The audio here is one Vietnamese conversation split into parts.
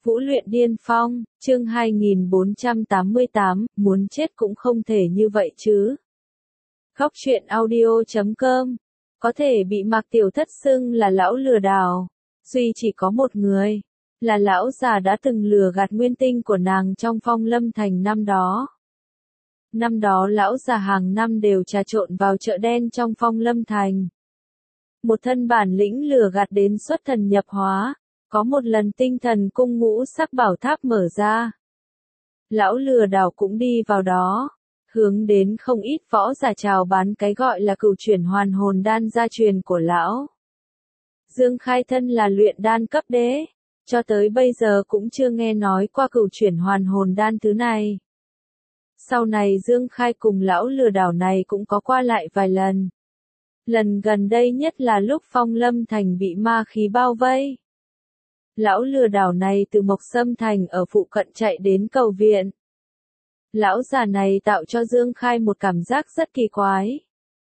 Vũ luyện điên phong, chương 2488, muốn chết cũng không thể như vậy chứ. Góc truyện audio.com, có thể bị Mạc Tiểu Thất xưng là lão lừa đảo, duy chỉ có một người, là lão già đã từng lừa gạt nguyên tinh của nàng trong Phong Lâm Thành năm đó. Năm đó lão già hàng năm đều trà trộn vào chợ đen trong Phong Lâm Thành. Một thân bản lĩnh lừa gạt đến xuất thần nhập hóa. Có một lần tinh thần cung ngũ sắc bảo tháp mở ra. Lão lừa đảo cũng đi vào đó, hướng đến không ít võ giả chào bán cái gọi là cửu chuyển hoàn hồn đan gia truyền của lão. Dương Khai thân là luyện đan cấp đế, cho tới bây giờ cũng chưa nghe nói qua cửu chuyển hoàn hồn đan thứ này. Sau này Dương Khai cùng lão lừa đảo này cũng có qua lại vài lần. Lần gần đây nhất là lúc Phong Lâm Thành bị ma khí bao vây. Lão lừa đảo này từ Mộc Sâm Thành ở phụ cận chạy đến cầu viện. Lão già này tạo cho Dương Khai một cảm giác rất kỳ quái.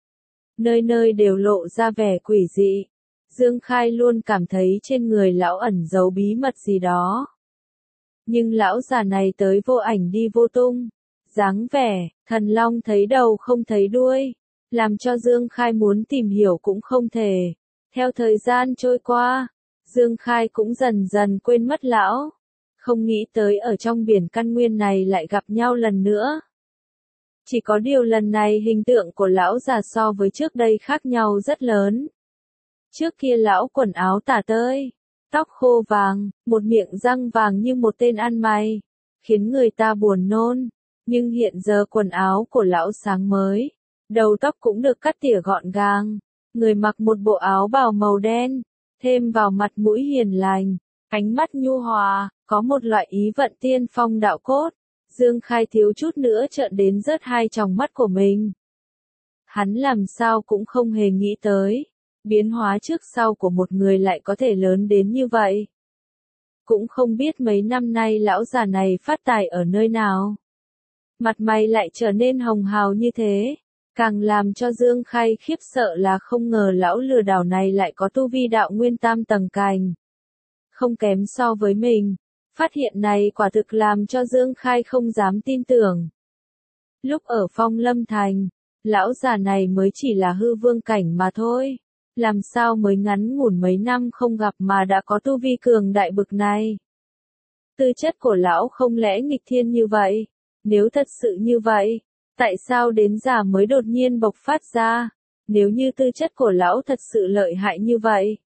Nơi nơi đều lộ ra vẻ quỷ dị. Dương Khai luôn cảm thấy trên người lão ẩn giấu bí mật gì đó. Nhưng lão già này tới vô ảnh đi vô tung. Dáng vẻ, thần long thấy đầu không thấy đuôi. Làm cho Dương Khai muốn tìm hiểu cũng không thể. Theo thời gian trôi qua, Dương Khai cũng dần dần quên mất lão. Không nghĩ tới ở trong biển căn nguyên này lại gặp nhau lần nữa. Chỉ có điều lần này hình tượng của lão già so với trước đây khác nhau rất lớn. Trước kia lão quần áo tả tơi, tóc khô vàng, một miệng răng vàng như một tên ăn mày, khiến người ta buồn nôn. Nhưng hiện giờ quần áo của lão sáng mới, đầu tóc cũng được cắt tỉa gọn gàng, người mặc một bộ áo bào màu đen. Thêm vào mặt mũi hiền lành, ánh mắt nhu hòa, có một loại ý vận tiên phong đạo cốt. Dương Khai thiếu chút nữa trợn đến rớt hai tròng mắt của mình. Hắn làm sao cũng không hề nghĩ tới, biến hóa trước sau của một người lại có thể lớn đến như vậy. Cũng không biết mấy năm nay lão già này phát tài ở nơi nào. Mặt mày lại trở nên hồng hào như thế. Càng làm cho Dương Khai khiếp sợ là không ngờ lão lừa đảo này lại có tu vi đạo nguyên tam tầng cành. Không kém so với mình. Phát hiện này quả thực làm cho Dương Khai không dám tin tưởng. Lúc ở Phong Lâm Thành, lão già này mới chỉ là hư vương cảnh mà thôi. Làm sao mới ngắn ngủn mấy năm không gặp mà đã có tu vi cường đại bực này. Tư chất của lão không lẽ nghịch thiên như vậy? Nếu thật sự như vậy, tại sao đến già mới đột nhiên bộc phát ra, nếu như tư chất của lão thật sự lợi hại như vậy?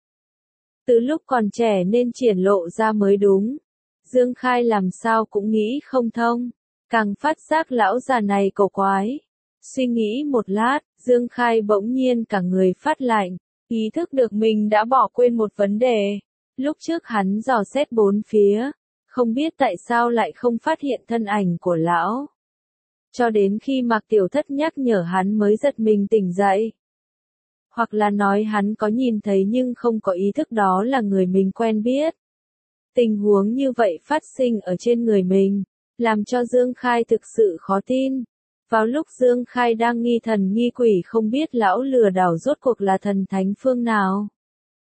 Từ lúc còn trẻ nên triển lộ ra mới đúng. Dương Khai làm sao cũng nghĩ không thông, càng phát giác lão già này cổ quái. Suy nghĩ một lát, Dương Khai bỗng nhiên cả người phát lạnh, ý thức được mình đã bỏ quên một vấn đề. Lúc trước hắn dò xét bốn phía, không biết tại sao lại không phát hiện thân ảnh của lão. Cho đến khi Mạc Tiểu Thất nhắc nhở hắn mới giật mình tỉnh dậy. Hoặc là nói hắn có nhìn thấy nhưng không có ý thức đó là người mình quen biết. Tình huống như vậy phát sinh ở trên người mình, làm cho Dương Khai thực sự khó tin. Vào lúc Dương Khai đang nghi thần nghi quỷ không biết lão lừa đảo rốt cuộc là thần thánh phương nào.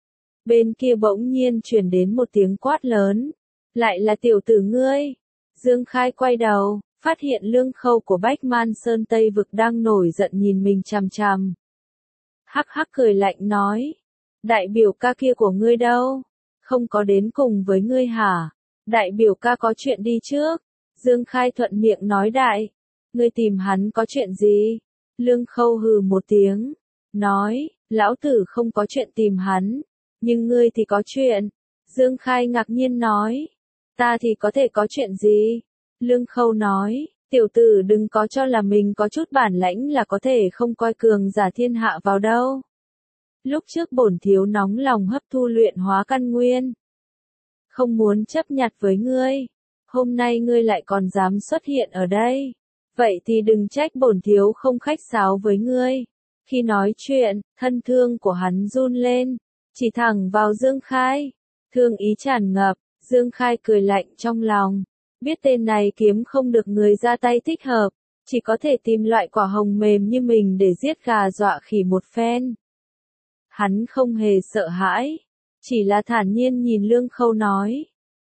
Bên kia bỗng nhiên truyền đến một tiếng quát lớn. Lại là tiểu tử ngươi. Dương Khai quay đầu. Phát hiện Lương Khâu của Bách Man Sơn Tây Vực đang nổi giận nhìn mình chằm chằm. Hắc hắc cười lạnh nói. Đại biểu ca kia của ngươi đâu? Không có đến cùng với ngươi hả? Đại biểu ca có chuyện đi trước. Dương Khai thuận miệng nói đại. Ngươi tìm hắn có chuyện gì? Lương Khâu hừ một tiếng. Nói, lão tử không có chuyện tìm hắn. Nhưng ngươi thì có chuyện. Dương Khai ngạc nhiên nói. Ta thì có thể có chuyện gì? Lương Khâu nói, tiểu tử đừng có cho là mình có chút bản lãnh là có thể không coi cường giả thiên hạ vào đâu. Lúc trước bổn thiếu nóng lòng hấp thu luyện hóa căn nguyên. Không muốn chấp nhặt với ngươi. Hôm nay ngươi lại còn dám xuất hiện ở đây. Vậy thì đừng trách bổn thiếu không khách sáo với ngươi. Khi nói chuyện, thân thương của hắn run lên. Chỉ thẳng vào Dương Khai. Thương ý tràn ngập, Dương Khai cười lạnh trong lòng. Biết tên này kiếm không được người ra tay thích hợp, chỉ có thể tìm loại quả hồng mềm như mình để giết gà dọa khỉ một phen. Hắn không hề sợ hãi, chỉ là thản nhiên nhìn Lương Khâu nói.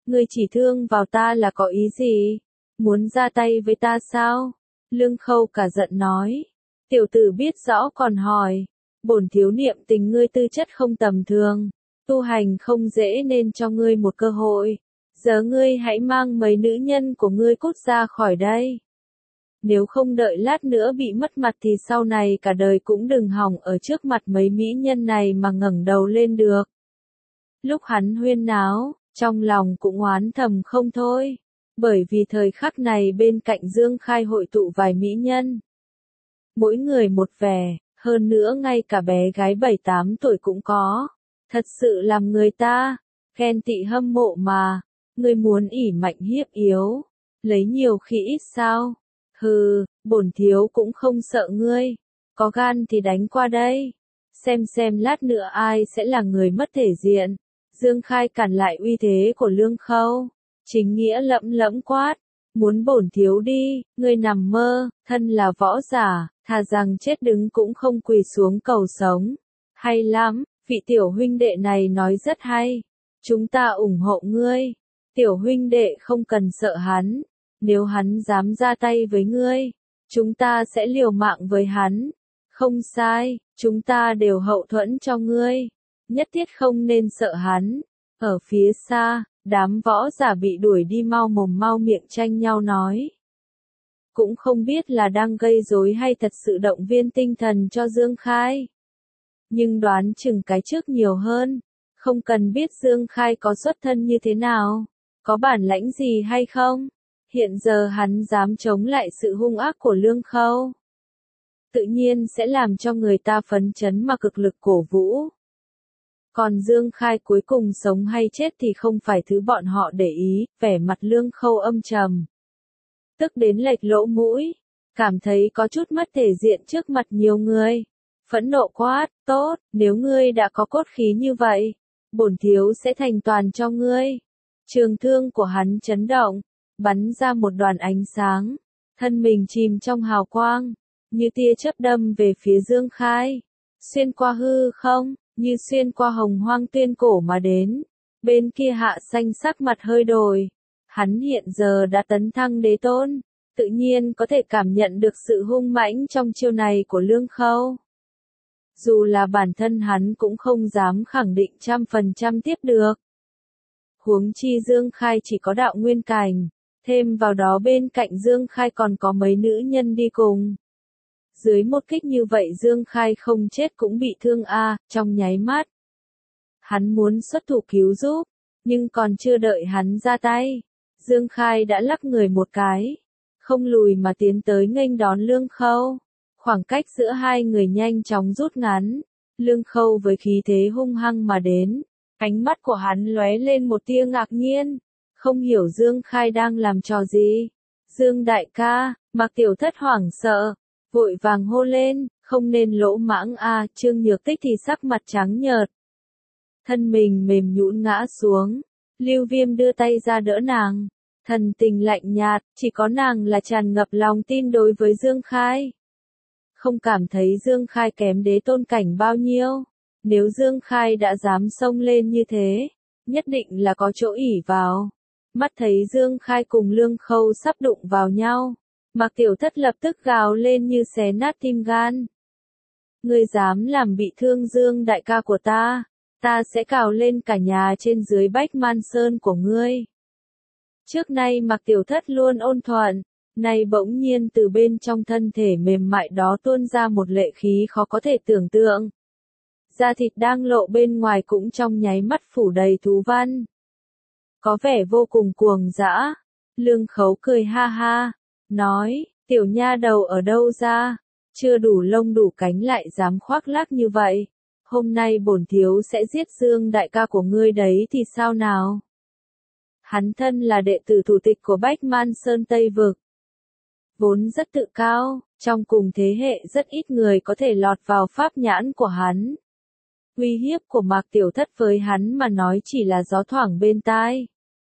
Ngươi chỉ thương vào ta là có ý gì? Muốn ra tay với ta sao? Lương Khâu cả giận nói. Tiểu tử biết rõ còn hỏi. Bổn thiếu niệm tình ngươi tư chất không tầm thường. Tu hành không dễ nên cho ngươi một cơ hội. Giờ ngươi hãy mang mấy nữ nhân của ngươi cút ra khỏi đây. Nếu không đợi lát nữa bị mất mặt thì sau này cả đời cũng đừng hòng ở trước mặt mấy mỹ nhân này mà ngẩng đầu lên được. Lúc hắn huyên náo, trong lòng cũng oán thầm không thôi. Bởi vì thời khắc này bên cạnh Dương Khai hội tụ vài mỹ nhân. Mỗi người một vẻ, hơn nữa ngay cả bé gái 7-8 tuổi cũng có. Thật sự làm người ta ghen tị hâm mộ mà. Ngươi muốn ỷ mạnh hiếp yếu, lấy nhiều khi ít sao? Hừ, bổn thiếu cũng không sợ ngươi. Có gan thì đánh qua đây. Xem lát nữa ai sẽ là người mất thể diện. Dương Khai cản lại uy thế của Lương Khâu. Chính nghĩa lẫm lẫm quát. Muốn bổn thiếu đi, ngươi nằm mơ, thân là võ giả, thà rằng chết đứng cũng không quỳ xuống cầu sống. Hay lắm, vị tiểu huynh đệ này nói rất hay. Chúng ta ủng hộ ngươi. Tiểu huynh đệ không cần sợ hắn. Nếu hắn dám ra tay với ngươi, chúng ta sẽ liều mạng với hắn. Không sai, chúng ta đều hậu thuẫn cho ngươi. Nhất thiết không nên sợ hắn. Ở phía xa, đám võ giả bị đuổi đi mau mồm mau miệng tranh nhau nói. Cũng không biết là đang gây rối hay thật sự động viên tinh thần cho Dương Khai. Nhưng đoán chừng cái trước nhiều hơn. Không cần biết Dương Khai có xuất thân như thế nào, có bản lãnh gì hay không. Hiện giờ hắn dám chống lại sự hung ác của Lương Khâu. Tự nhiên sẽ làm cho người ta phấn chấn mà cực lực cổ vũ. Còn Dương Khai cuối cùng sống hay chết thì không phải thứ bọn họ để ý, vẻ mặt Lương Khâu âm trầm. Tức đến lệch lỗ mũi, cảm thấy có chút mất thể diện trước mặt nhiều người. Phẫn nộ quát, tốt, nếu ngươi đã có cốt khí như vậy, bổn thiếu sẽ thành toàn cho ngươi. Trường thương của hắn chấn động, bắn ra một đoàn ánh sáng, thân mình chìm trong hào quang, như tia chớp đâm về phía Dương Khai. Xuyên qua hư không, như xuyên qua hồng hoang tuyên cổ mà đến. Bên kia Hạ Xanh sắc mặt hơi đổi. Hắn hiện giờ đã tấn thăng đế tôn, tự nhiên có thể cảm nhận được sự hung mãnh trong chiêu này của Lương Khâu. Dù là bản thân hắn cũng không dám khẳng định 100% tiếp được. Huống chi Dương Khai chỉ có đạo nguyên cảnh, thêm vào đó bên cạnh Dương Khai còn có mấy nữ nhân đi cùng. Dưới một kích như vậy Dương Khai không chết cũng bị thương trong nháy mắt. Hắn muốn xuất thủ cứu giúp, nhưng còn chưa đợi hắn ra tay, Dương Khai đã lắc người một cái, không lùi mà tiến tới nghênh đón Lương Khâu. Khoảng cách giữa hai người nhanh chóng rút ngắn, Lương Khâu với khí thế hung hăng mà đến, ánh mắt của hắn lóe lên một tia ngạc nhiên, không hiểu Dương Khai đang làm trò gì. Dương đại ca, Mạc Tiểu Thất hoảng sợ, vội vàng hô lên, không nên lỗ mãng Trương Nhược Tích thì sắc mặt trắng nhợt. Thân mình mềm nhũn ngã xuống, Lưu Viêm đưa tay ra đỡ nàng, thần tình lạnh nhạt, chỉ có nàng là tràn ngập lòng tin đối với Dương Khai. Không cảm thấy Dương Khai kém đế tôn cảnh bao nhiêu, nếu Dương Khai đã dám xông lên như thế, nhất định là có chỗ ỷ vào. Mắt thấy Dương Khai cùng Lương Khâu sắp đụng vào nhau, Mạc Tiểu Thất lập tức gào lên như xé nát tim gan. Ngươi dám làm bị thương Dương đại ca của ta sẽ cào lên cả nhà trên dưới Bách Man Sơn của ngươi. Trước nay Mạc Tiểu Thất luôn ôn thuận, nay bỗng nhiên từ bên trong thân thể mềm mại đó tuôn ra một lệ khí khó có thể tưởng tượng. Da thịt đang lộ bên ngoài cũng trong nháy mắt phủ đầy thú văn. Có vẻ vô cùng cuồng dã. Lương Khấu cười ha ha, nói, tiểu nha đầu ở đâu ra, chưa đủ lông đủ cánh lại dám khoác lác như vậy. Hôm nay bổn thiếu sẽ giết Dương đại ca của ngươi đấy thì sao nào? Hắn thân là đệ tử thủ tịch của Bách Man Sơn Tây Vực. Vốn rất tự cao, trong cùng thế hệ rất ít người có thể lọt vào pháp nhãn của hắn. Uy hiếp của Mạc Tiểu Thất với hắn mà nói chỉ là gió thoảng bên tai.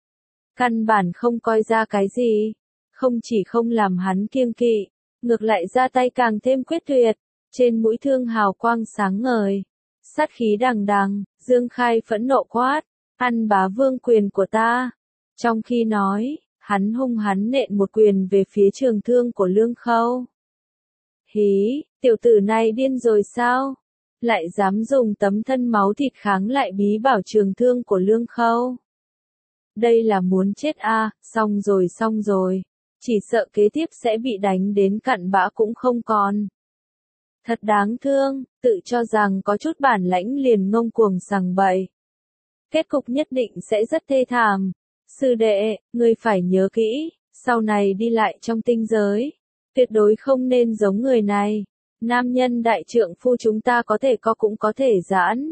Căn bản không coi ra cái gì, không chỉ không làm hắn kiêng kỵ, ngược lại ra tay càng thêm quyết tuyệt, trên mũi thương hào quang sáng ngời, sát khí đằng đằng. Dương Khai phẫn nộ quát, ăn bá vương quyền của ta. Trong khi nói, hắn hung hãn nện một quyền về phía trường thương của Lương Khâu. Hí, tiểu tử này điên rồi sao? Lại dám dùng tấm thân máu thịt kháng lại bí bảo trường thương của Lương Khâu. Đây là muốn chết à, xong rồi. Chỉ sợ kế tiếp sẽ bị đánh đến cặn bã cũng không còn. Thật đáng thương, tự cho rằng có chút bản lãnh liền ngông cuồng sằng bậy. Kết cục nhất định sẽ rất thê thảm. Sư đệ, ngươi phải nhớ kỹ, sau này đi lại trong tinh giới, tuyệt đối không nên giống người này. Nam nhân đại trượng phu chúng ta có thể co cũng có thể giãn.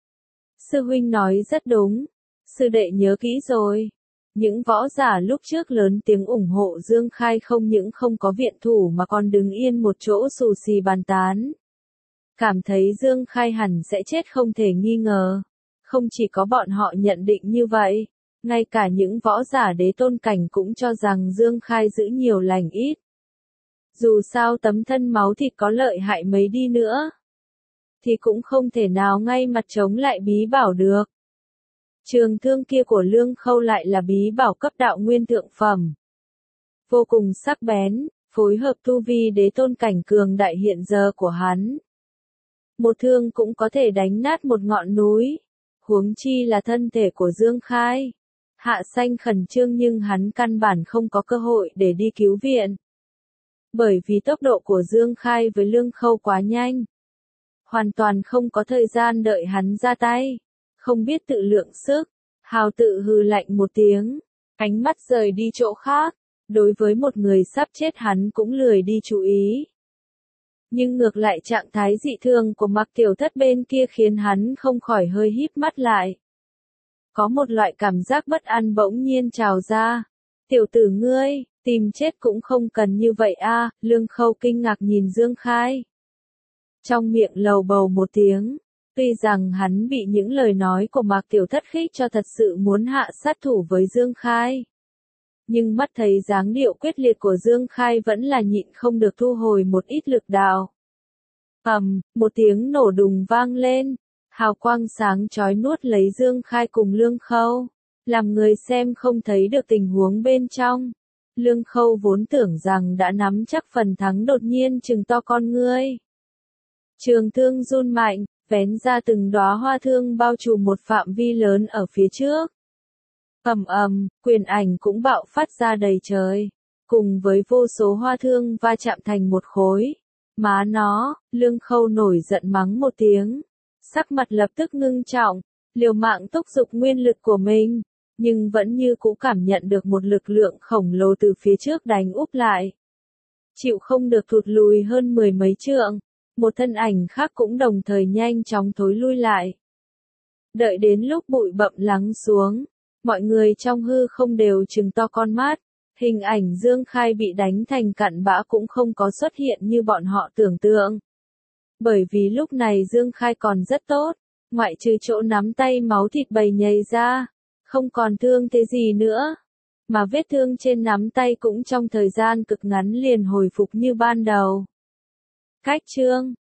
Sư huynh nói rất đúng. Sư đệ nhớ kỹ rồi. Những võ giả lúc trước lớn tiếng ủng hộ Dương Khai không những không có viện thủ mà còn đứng yên một chỗ xù xì bàn tán. Cảm thấy Dương Khai hẳn sẽ chết không thể nghi ngờ. Không chỉ có bọn họ nhận định như vậy, ngay cả những võ giả đế tôn cảnh cũng cho rằng Dương Khai giữ nhiều lành ít. Dù sao tấm thân máu thịt có lợi hại mấy đi nữa, thì cũng không thể nào ngay mặt chống lại bí bảo được. Trường thương kia của Lương Khâu lại là bí bảo cấp đạo nguyên thượng phẩm. Vô cùng sắc bén, phối hợp tu vi đế tôn cảnh cường đại hiện giờ của hắn. Một thương cũng có thể đánh nát một ngọn núi, huống chi là thân thể của Dương Khai. Hạ Xanh khẩn trương nhưng hắn căn bản không có cơ hội để đi cứu viện. Bởi vì tốc độ của Dương Khai với Lương Khâu quá nhanh. Hoàn toàn không có thời gian đợi hắn ra tay. Không biết tự lượng sức, Hào tự hừ lạnh một tiếng, ánh mắt rời đi chỗ khác. Đối với một người sắp chết hắn cũng lười đi chú ý. Nhưng ngược lại trạng thái dị thường của Mạc Tiểu Thất bên kia khiến hắn không khỏi hơi híp mắt lại. Có một loại cảm giác bất an bỗng nhiên trào ra. Tiểu tử ngươi, tìm chết cũng không cần như vậy a. Lương Khâu kinh ngạc nhìn Dương Khai. Trong miệng lầu bầu một tiếng. Tuy rằng hắn bị những lời nói của Mạc Tiểu Thất khích cho thật sự muốn hạ sát thủ với Dương Khai. Nhưng mắt thấy dáng điệu quyết liệt của Dương Khai vẫn là nhịn không được thu hồi một ít lực đạo. Một tiếng nổ đùng vang lên. Hào quang sáng chói nuốt lấy Dương Khai cùng Lương Khâu. Làm người xem không thấy được tình huống bên trong. Lương Khâu vốn tưởng rằng đã nắm chắc phần thắng đột nhiên trừng to con ngươi. Trường thương run mạnh, vén ra từng đóa hoa thương bao trùm một phạm vi lớn ở phía trước. Quyền ảnh cũng bạo phát ra đầy trời. Cùng với vô số hoa thương va chạm thành một khối. Má nó, Lương Khâu nổi giận mắng một tiếng. Sắc mặt lập tức ngưng trọng, liều mạng thúc giục nguyên lực của mình. Nhưng vẫn như cũ cảm nhận được một lực lượng khổng lồ từ phía trước đánh úp lại. Chịu không được thụt lùi hơn 10 mấy trượng. Một thân ảnh khác cũng đồng thời nhanh chóng thối lui lại. Đợi đến lúc bụi bặm lắng xuống, mọi người trong hư không đều trừng to con mắt. Hình ảnh Dương Khai bị đánh thành cặn bã cũng không có xuất hiện như bọn họ tưởng tượng. Bởi vì lúc này Dương Khai còn rất tốt, ngoại trừ chỗ nắm tay máu thịt bầy nhầy ra, không còn thương thế gì nữa. Mà vết thương trên nắm tay cũng trong thời gian cực ngắn liền hồi phục như ban đầu. Cách chương